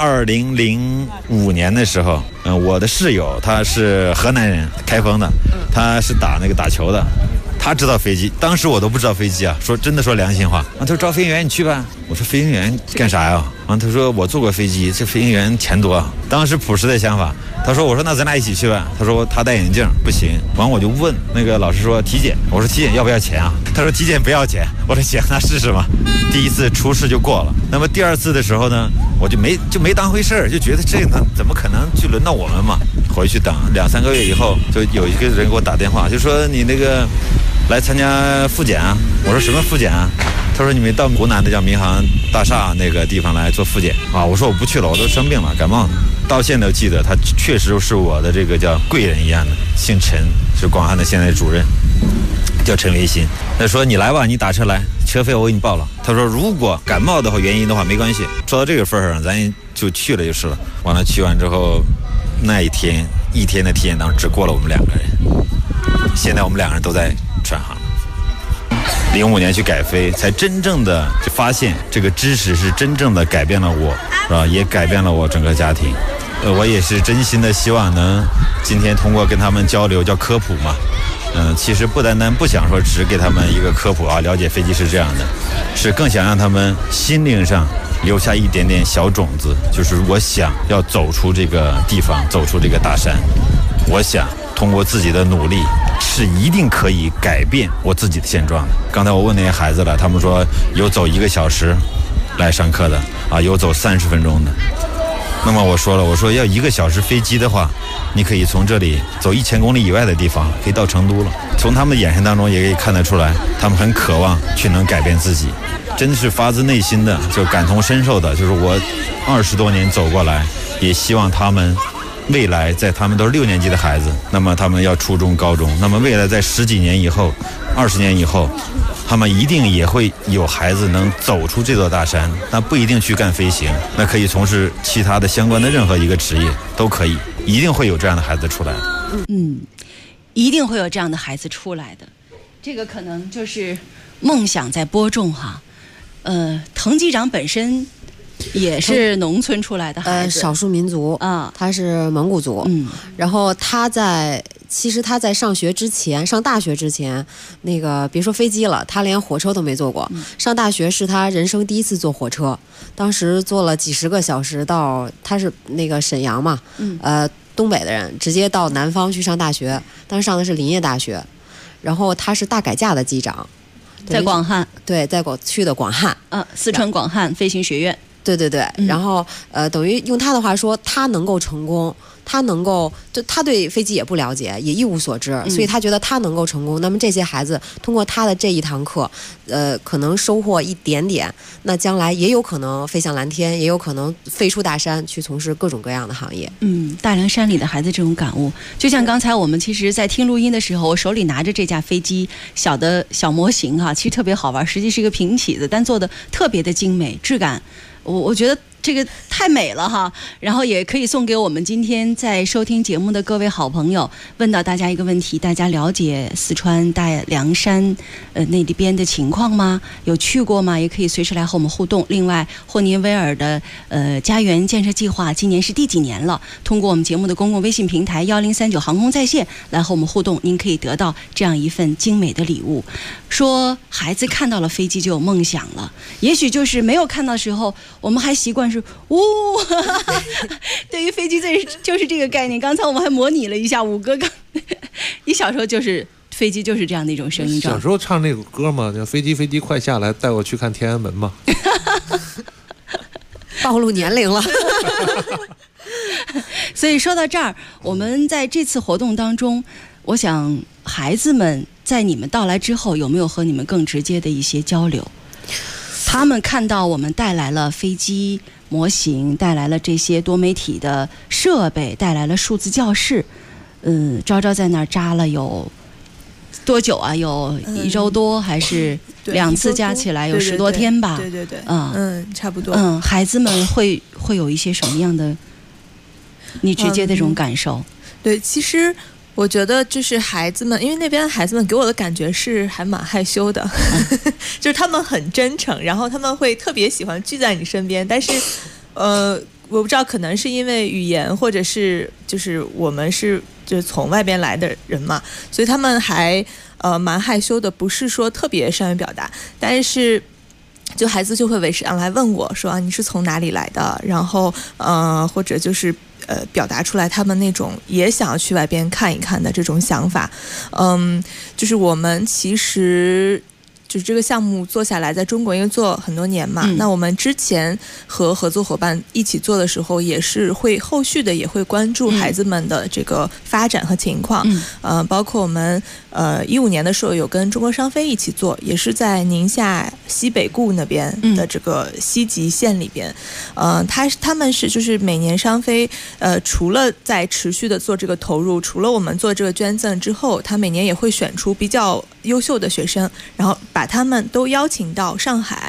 2005年的时候，我的室友他是河南人，开封的，他是打球的，他知道飞机，当时我都不知道飞机啊，说良心话，他说招飞行员你去吧，我说飞行员干啥呀？他说我坐过飞机，这飞行员钱多，当时朴实的想法。我说那咱俩一起去吧。他说他戴眼镜不行，完我就问那个老师说体检，我说体检要不要钱啊？他说体检不要钱。我说行，那试试嘛。第一次初试就过了，那么第二次的时候呢，我就没当回事儿，就觉得这呢怎么可能就轮到我们嘛？回去等2-3个月以后，就有一个人给我打电话，就说你那个来参加复检啊。我说什么复检啊？他说你们到湖南的叫民航大厦那个地方来做复检啊。我说我不去了，我都生病了，感冒了。到现在都记得，他确实是我的这个叫贵人一样的，姓陈，是广汉的现在主任，叫陈维新。他说你来吧，你打车来，车费我给你报了。他说如果感冒的话原因的话没关系，说到这个份上，咱就去了就是了。完了去完之后，那一天的体验当中只过了我们2个人，现在我们2个人都在转行。05年去改飞，才真正的就发现这个知识是真正的改变了我，是吧？也改变了我整个家庭。我也是真心的希望能今天通过跟他们交流，叫科普嘛。其实不单单不想说只给他们一个科普啊，了解飞机是这样的，是更想让他们心灵上留下一点点小种子，就是我想要走出这个地方，走出这个大山，我想通过自己的努力是一定可以改变我自己的现状的。刚才我问那些孩子了，他们说有走1个小时来上课的啊，有走30分钟的。那么我说了，我说要1个小时飞机的话，你可以从这里走1000公里以外的地方，可以到成都了。从他们的眼神当中也可以看得出来，他们很渴望去能改变自己，真是发自内心的就感同身受的。就是我20多年走过来，也希望他们未来在他们都是6年级的孩子，那么他们要初中高中，那么未来在10几年以后20年以后，他们一定也会有孩子能走出这座大山，那不一定去干飞行，那可以从事其他的相关的任何一个职业都可以，一定会有这样的孩子出来的。 一定会有这样的孩子出来的，这个可能就是梦想在播种哈。滕机长本身也是农村出来的孩子， 少数民族啊，他是蒙古族。然后其实他在上学之前，上大学之前，那个别说飞机了，他连火车都没坐过。上大学是他人生第一次坐火车，当时坐了几10个小时到，他是那个沈阳嘛，东北的人，直接到南方去上大学，当时上的是林业大学，然后他是大改嫁的机长， 在广汉， 对，去的广汉， 四川广汉飞行学院。 对，然后等于用他的话说，他能够成功，他对飞机也不了解，也一无所知，所以他觉得他能够成功。那么这些孩子通过他的这一堂课，可能收获一点点，那将来也有可能飞向蓝天，也有可能飞出大山，去从事各种各样的行业。 大凉山里的孩子这种感悟，就像刚才我们其实在听录音的时候，我手里拿着这架飞机小模型哈，其实特别好玩，实际是一个平起子，但做的特别的精美，质感。我觉得这个太美了哈，然后也可以送给我们今天在收听节目的各位好朋友。问到大家一个问题，大家了解四川大凉山那里边的情况吗？有去过吗？也可以随时来和我们互动。另外，霍尼韦尔的家园建设计划今年是第几年了？通过我们节目的公共微信平台1039航空在线来和我们互动，您可以得到这样一份精美的礼物。说孩子看到了飞机就有梦想了，也许就是没有看到的时候，我们还习惯是对于飞机就是这个概念。刚才我们还模拟了一下五哥刚你小时候就是飞机就是这样的一种声音。 小时候唱那个歌嘛，叫飞机飞机快下来，带我去看天安门嘛。 暴露年龄了。 所以说到这儿，我们在这次活动当中，我想孩子们在你们到来之后，有没有和你们更直接的一些交流？他们看到我们带来了飞机模型，带来了这些多媒体的设备，带来了数字教室。昭昭在那儿扎了有多久啊？有1周多，还是2次加起来有10多天吧？ 对，差不多。 孩子们会有一些什么样的你直接的这种感受？ 对，其实我觉得就是孩子们，因为那边孩子们给我的感觉是还蛮害羞的，就是他们很真诚，然后他们会特别喜欢聚在你身边，但是我不知道可能是因为语言，或者是就是我们是就是从外边来的人嘛，所以他们还蛮害羞的，不是说特别善于表达，但是就孩子就会围上来问我说你是从哪里来的，然后或者就是表达出来他们那种也想要去外边看一看的这种想法。就是我们其实就是这个项目做下来，在中国因为做很多年嘛，那我们之前和合作伙伴一起做的时候，也是会后续的也会关注孩子们的这个发展和情况。包括我们15年的时候有跟中国商飞一起做，也是在宁夏西北固那边的这个西极县里边。他们是就是每年商飞除了在持续的做这个投入，除了我们做这个捐赠之后，他每年也会选出比较优秀的学生，然后把他们都邀请到上海，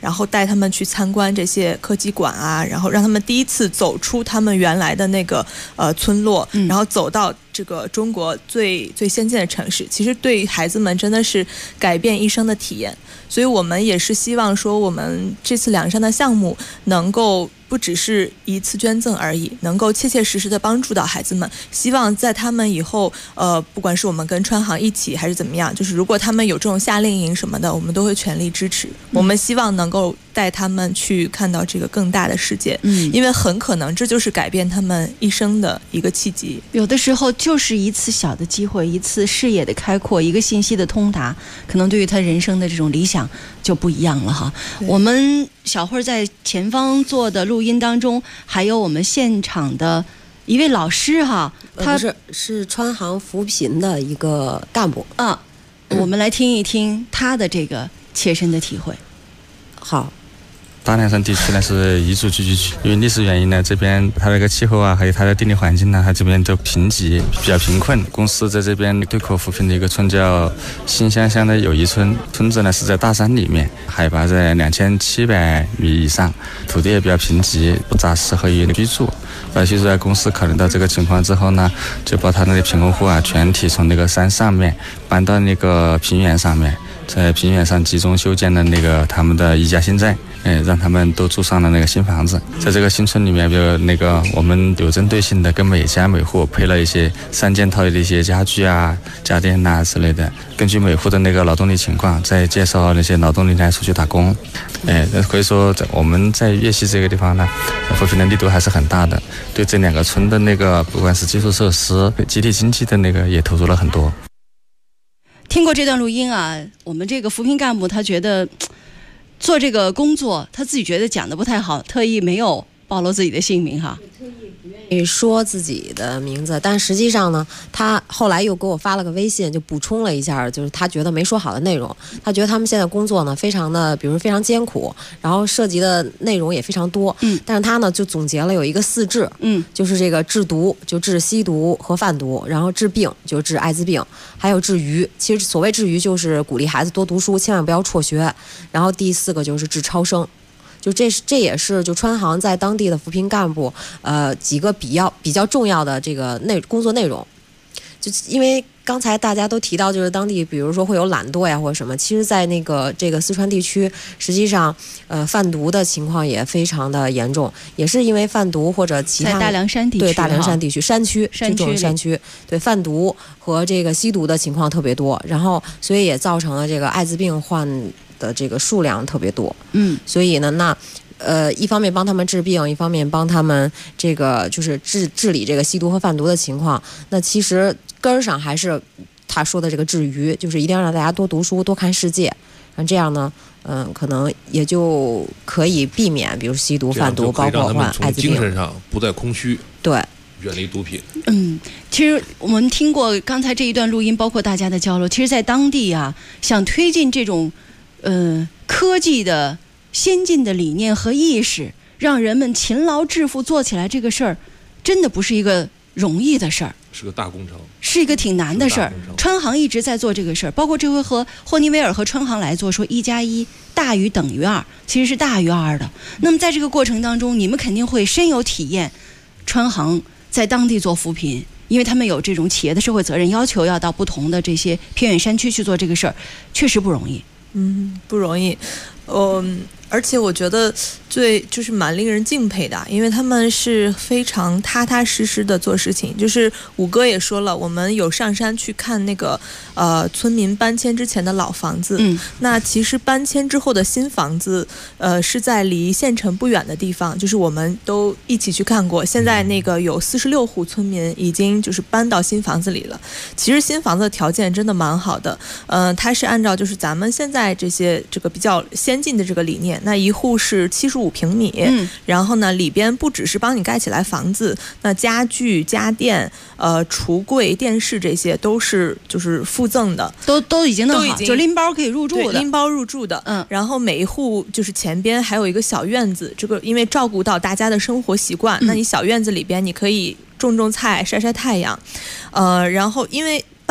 然后带他们去参观这些科技馆啊，然后让他们第一次走出他们原来的那个村落，然后走到这个中国最先进的城市，其实对孩子们真的是改变一生的体验。所以我们也是希望说，我们这次梁山的项目能够不只是一次捐赠而已，能够切切实实的帮助到孩子们。希望在他们以后不管是我们跟川航一起还是怎么样，就是如果他们有这种夏令营什么的，我们都会全力支持。我们希望能够带他们去看到这个更大的世界，因为很可能这就是改变他们一生的一个契机。 有的时候就是一次小的机会，一次视野的开阔，一个信息的通达，可能对于他人生的这种理想就不一样了哈。我们小慧在前方做的录音当中，还有我们现场的一位老师哈，他是川航扶贫的一个干部啊，我们来听一听他的这个切身的体会。 好。 大凉山地区呢是彝族聚居区，因为历史原因呢，这边它那个气候啊，还有它的地理环境呢，它这边都贫瘠，比较贫困。公司在这边对口扶贫的一个村叫新乡乡的友谊村，村子呢是在大山里面，海拔在2700米以上，土地也比较贫瘠，不咋适合于居住。所以说公司考虑到这个情况之后呢，就把他那个贫困户啊全体从那个山上面搬到那个平原上面，在平原上集中修建了那个他们的一家新寨，让他们都住上了那个新房子。在这个新村里面，比如那个我们有针对性的跟每家每户配了一些3件套的一些家具啊、家电啊之类的，根据每户的那个劳动力情况，再介绍那些劳动力来出去打工。可以说我们在粤西这个地方呢，扶贫的力度还是很大的，对这2个村的那个不管是基础设施、集体经济的那个也投入了很多。 听过这段录音啊，我们这个扶贫干部他觉得做这个工作，他自己觉得讲得不太好，特意没有暴露自己的姓名哈。 说自己的名字，但实际上呢，他后来又给我发了个微信，就补充了一下，就是他觉得没说好的内容。他觉得他们现在工作呢，非常的，比如非常艰苦，然后涉及的内容也非常多。但是他呢就总结了有一个4治，就是这个治毒，就治吸毒和贩毒，然后治病就治艾滋病，还有治愚。其实所谓治愚就是鼓励孩子多读书，千万不要辍学。然后第4个就是治超生。就这也是就川航在当地的扶贫干部几个比较重要的这个工作内容。就因为刚才大家都提到，就是当地比如说会有懒惰呀或者什么，其实在这个四川地区，实际上贩毒的情况也非常的严重，也是因为贩毒或者其他在大凉山地区， 对大凉山地区山区对贩毒和这个吸毒的情况特别多，然后所以也造成了这个艾滋病患的这个数量特别多。所以呢一方面帮他们治病，一方面帮他们这个就是治理这个吸毒和贩毒的情况。那其实根儿上还是他说的这个治愚，就是一定要让大家多读书、多看世界，这样呢，可能也就可以避免，比如吸毒、贩毒，包括患艾滋病。 精神上不再空虚， 对， 远离毒品。 其实我们听过刚才这一段录音，包括大家的交流，其实在当地啊，想推进这种科技的先进的理念和意识，让人们勤劳致富做起来这个事儿，真的不是一个容易的事儿， 是个大工程， 是一个挺难的事儿。川航一直在做这个事儿，包括这回和霍尼韦尔和川航来做，说1+1大于等于2，其实是大于2的。那么在这个过程当中，你们肯定会深有体验，川航在当地做扶贫，因为他们有这种企业的社会责任，要求要到不同的这些偏远山区去做这个事儿，确实不容易。 不容易。而且我觉得就是蛮令人敬佩的，因为他们是非常踏踏实实的做事情。就是武哥也说了，我们有上山去看那个村民搬迁之前的老房子，那其实搬迁之后的新房子是在离县城不远的地方，就是我们都一起去看过。现在那个有46户村民已经就是搬到新房子里了。其实新房子的条件真的蛮好的，它是按照就是咱们现在这个比较先进的这个理念。那一户是75平米，然后呢，里边不只是帮你盖起来房子，那家具、家电、橱柜、电视这些都是就是附赠的， 都已经弄好，就拎包可以入住的， 拎包入住的。然后每一户就是前边还有一个小院子，这个因为照顾到大家的生活习惯，那你小院子里边你可以种菜、晒晒太阳，然后因为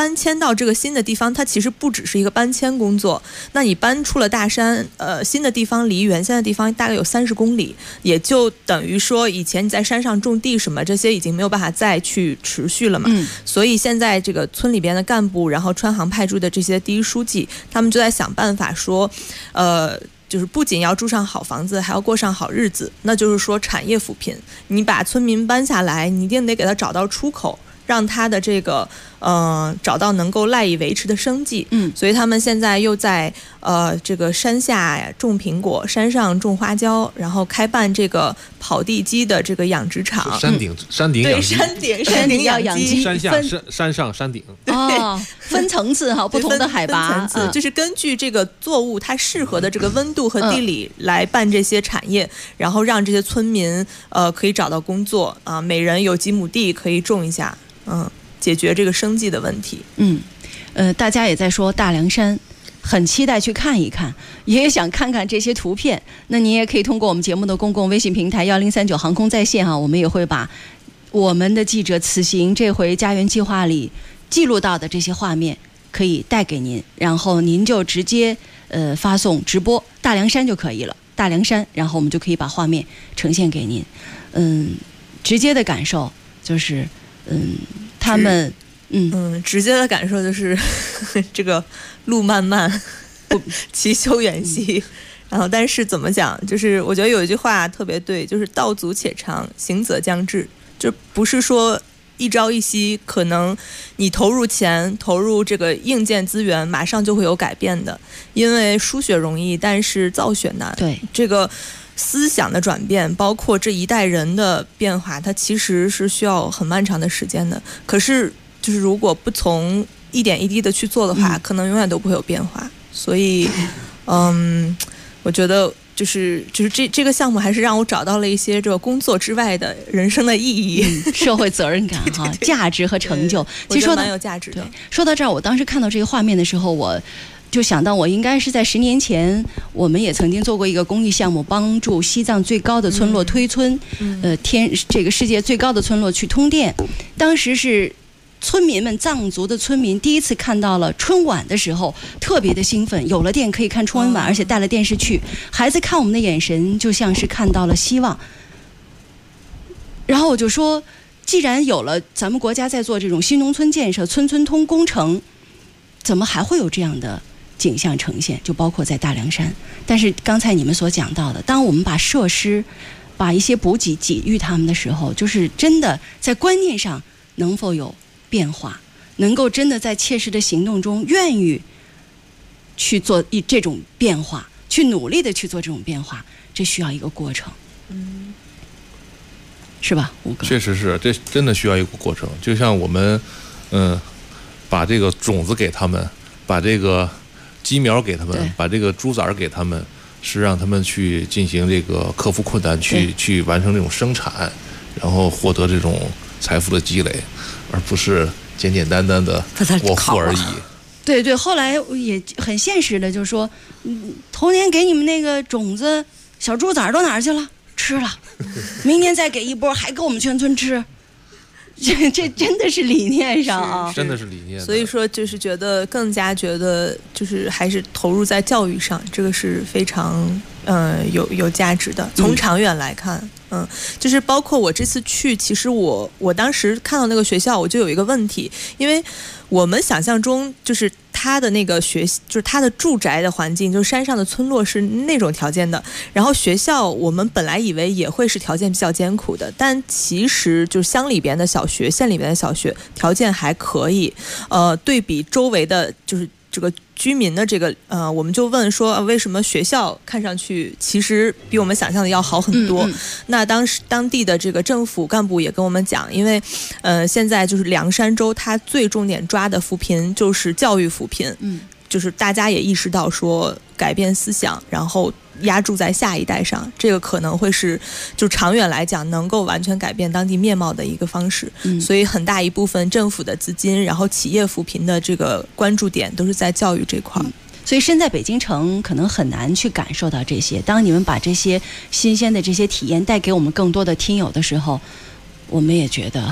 搬迁到这个新的地方，它其实不只是一个搬迁工作。那你搬出了大山，新的地方离原先的地方大概有30公里，也就等于说以前你在山上种地什么这些已经没有办法再去持续了嘛。所以现在这个村里边的干部，然后川航派驻的这些第一书记，他们就在想办法说，就是不仅要住上好房子，还要过上好日子。那就是说产业扶贫，你把村民搬下来，你一定得给他找到出口，让他的这个找到能够赖以维持的生计。所以他们现在又在这个山下种苹果，山上种花椒，然后开办这个跑地鸡的这个养殖场。 山顶养鸡， 山顶要养鸡， 山下山上山顶。 分层次哈，不同的海拔， 分层次就是根据这个作物它适合的这个温度和地理来办这些产业，然后让这些村民可以找到工作啊，每人有几亩地可以种一下，解决这个生计的问题。 大家也在说大凉山，很期待去看一看，也想看看这些图片。那你也可以通过我们节目的公共微信平台1039航空在线我们也会把我们的记者此行这回家园计划里记录到的这些画面可以带给您，然后您就直接发送直播大凉山就可以了，大凉山，然后我们就可以把画面呈现给您。直接的感受就是他们直接的感受就是这个路漫漫其修远兮。然后但是怎么讲，就是我觉得有一句话特别对，就是道阻且长，行则将至。就不是说一朝一夕，可能你投入钱，投入这个硬件资源，马上就会有改变的。因为输血容易，但是造血难。 对， 这个思想的转变，包括这一代人的变化，它其实是需要很漫长的时间的。可是就是如果不从一点一滴的去做的话，可能永远都不会有变化。所以我觉得就是这个项目还是让我找到了一些这个工作之外的人生的意义， 社会责任感哈，价值和成就。 其实蛮有价值的。 说到这儿，我当时看到这个画面的时候，我就想到我应该是在10年前，我们也曾经做过一个公益项目，帮助西藏最高的村落推村，这个世界最高的村落去通电。当时是村民们，藏族的村民第一次看到了春晚的时候，特别的兴奋，有了电可以看春晚，而且带了电视去。孩子看我们的眼神就像是看到了希望。然后我就说，既然有了咱们国家在做这种新农村建设、村村通工程，怎么还会有这样的景象呈现？就包括在大凉山。但是刚才你们所讲到的，当我们把设施、把一些补给给予他们的时候，就是真的在观念上能否有变化，能够真的在切实的行动中愿意去做这种变化，去努力的去做这种变化，这需要一个过程。是吧，吴哥？ 确实是，这真的需要一个过程。就像我们把这个种子给他们，把这个鸡苗给他们，把这个猪崽给他们，是让他们去进行这个克服困难，去完成这种生产，然后获得这种财富的积累，而不是简简单单的国富而已。 对对，后来也很现实的，就是说，头年给你们那个种子小猪崽都哪儿去了？吃了，明年再给一波，还给我们全村吃。这真的是理念上啊， 真的是理念。 所以说，就是更加觉得，就是还是投入在教育上，这个是非常有价值的。从长远来看，就是包括我这次去，其实我当时看到那个学校，我就有一个问题，因为我们想象中就是他的那个就是他的住宅的环境，就是山上的村落是那种条件的，然后学校我们本来以为也会是条件比较艰苦的，但其实就是乡里边的小学、县里边的小学条件还可以，对比周围的就是这个居民的这个我们就问说为什么学校看上去其实比我们想象的要好很多。那当地的这个政府干部也跟我们讲，因为现在就是凉山州它最重点抓的扶贫就是教育扶贫，就是大家也意识到说改变思想，然后压注在下一代上，这个可能会是就长远来讲能够完全改变当地面貌的一个方式。所以很大一部分政府的资金，然后企业扶贫的这个关注点都是在教育这块。 所以身在北京城可能很难去感受到这些，当你们把这些新鲜的这些体验带给我们更多的听友的时候，我们也觉得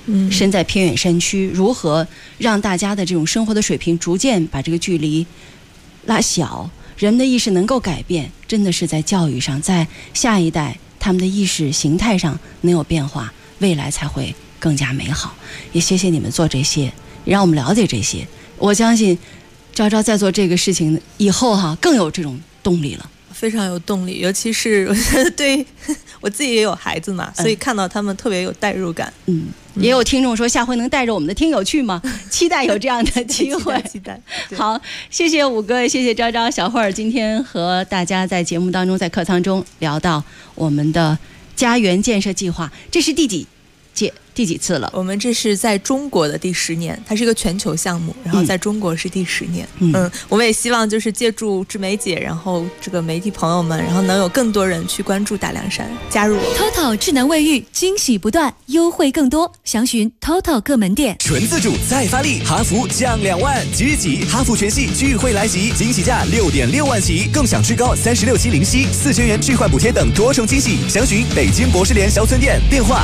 身在偏远山区，如何让大家的这种生活的水平逐渐把这个距离拉小，人们的意识能够改变，真的是在教育上，在下一代他们的意识形态上能有变化，未来才会更加美好。也谢谢你们做这些，让我们了解这些。我相信昭昭在做这个事情以后更有这种动力了， 非常有动力。尤其是我觉得对我自己也有孩子嘛，所以看到他们特别有代入感。 也有听众说下回能带着我们的听友去吗？期待有这样的机会。 期待。 好，谢谢五哥，谢谢昭昭、小慧儿，今天和大家在节目当中，在客舱中聊到我们的家园建设计划，这是第几次了？ 我们这是在中国的第10年，它是一个全球项目，然后在中国是第10年。我们也希望就是借助志梅姐，然后这个媒体朋友们，然后能有更多人去关注大凉山，加入我。 TOTO 智能卫浴，惊喜不断，优惠更多，详询 TOTO 各门店。 纯自主再发力，哈弗降2万，即日起哈弗全系聚会来袭，惊喜价6.6万起，更享至高36期零息，4000元置换补贴等多重惊喜。详询北京博士联小村店，电话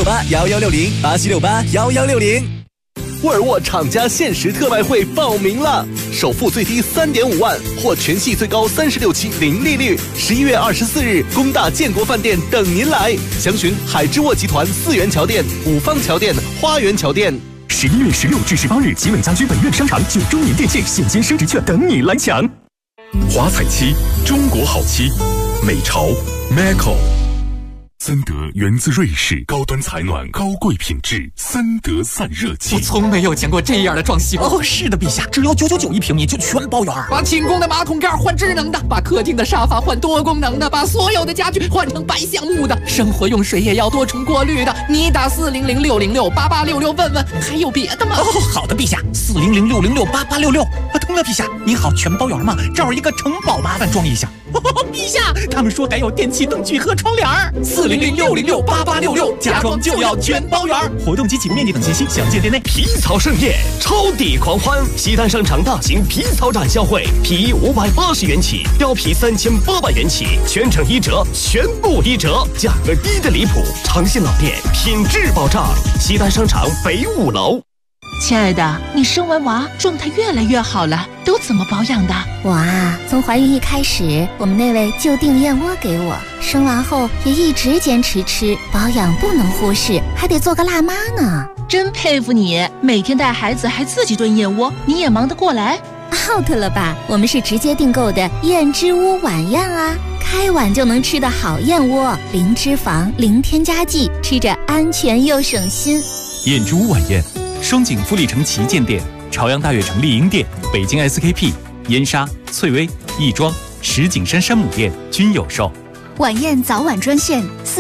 87681160，87681160。 沃尔沃厂家限时特卖会报名了，首付最低3.5万，或全系最高36期零利率。11月24日，工大建国饭店等您来。详询海之沃集团4元桥店、五方桥店、花园桥店。 11月16至18日，集美家居本院商场9周年店庆现金升值券等你来抢。 华彩漆，中国好漆，美潮 Macco。森德源自瑞士，高端采暖，高贵品质，森德散热漆。 我从没有见过这样的装修。 哦，是的，陛下，只要999一平米就全包圆。 把寝宫的马桶盖换智能的，把客厅的沙发换多功能的，把所有的家具换成白橡木的，生活用水也要多重过滤的。你打40060688866问问，还有别的吗？ 哦，好的，陛下，40060688866。对了，陛下，您好，全包圆吗？这儿一个城堡，麻烦装一下。陛下，他们说还有电器、灯具和窗帘40060688866，家装就要全包圆。活动及其面积等信息，详见店内。 皮草盛宴，超抵狂欢！西单商场大型皮草展销会，皮衣580元起，貂皮3800元起，全程1折，全部1折，价格低得离谱。诚信老店，品质保障。西单商场北5楼。 亲爱的，你生完娃状态越来越好了，都怎么保养的？ 我啊，从怀孕一开始，我们那位就订燕窝给我，生完后也一直坚持吃，保养不能忽视，还得做个辣妈呢。 真佩服你，每天带孩子还自己炖燕窝，你也忙得过来 ？out 了吧？我们是直接订购的燕之屋晚宴啊，开碗就能吃的好燕窝，零脂肪，零添加剂，吃着安全又省心。 燕之屋晚宴。双井富力城旗舰店、朝阳大悦城丽婴店、北京 SKP、燕莎、翠微、亦庄、石景山山姆店均有售。 晚宴早晚专线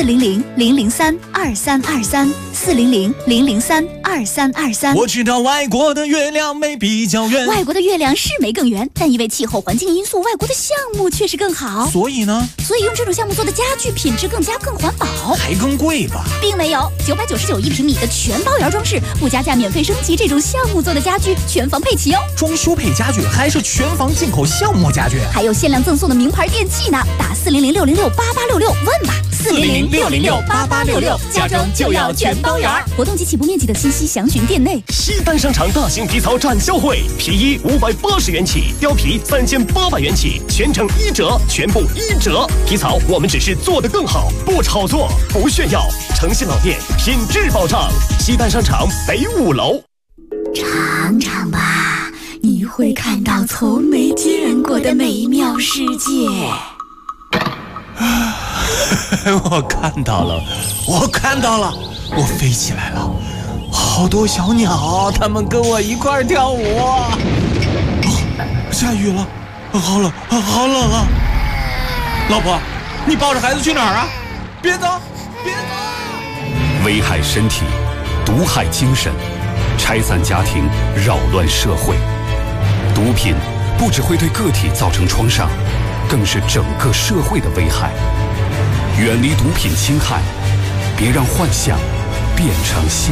400-003-2323，400-003-2323。 我知道外国的月亮没比较圆， 外国的月亮是没更圆，但因为气候环境因素，外国的项目确实更好。 所以呢？ 所以用这种项目做的家具品质更佳，更环保。 还更贵吧？ 并没有，999一平米的全包圆装饰，不加价免费升级，这种项目做的家具全房配齐哦。 装修配家具还是全房进口项目家具， 还有限量赠送的名牌电器呢。打40060688866问吧，40060688866，家装就要全包圆。活动及起步面积的信息详询店内。 西单商场大型皮草展销会，皮衣580元起，貂皮3800元起，全程1折，全部1折。皮草我们只是做得更好，不炒作，不炫耀。诚信老店，品质保障。西单商场北5楼。 尝尝吧，你会看到从没见过的美妙世界。 我看到了，我飞起来了，好多小鸟，它们跟我一块跳舞。下雨了，好冷啊！老婆，你抱着孩子去哪儿啊？别走！ 危害身体，毒害精神，拆散家庭，扰乱社会。毒品不只会对个体造成创伤，更是整个社会的危害。远离毒品侵害，别让幻想变成现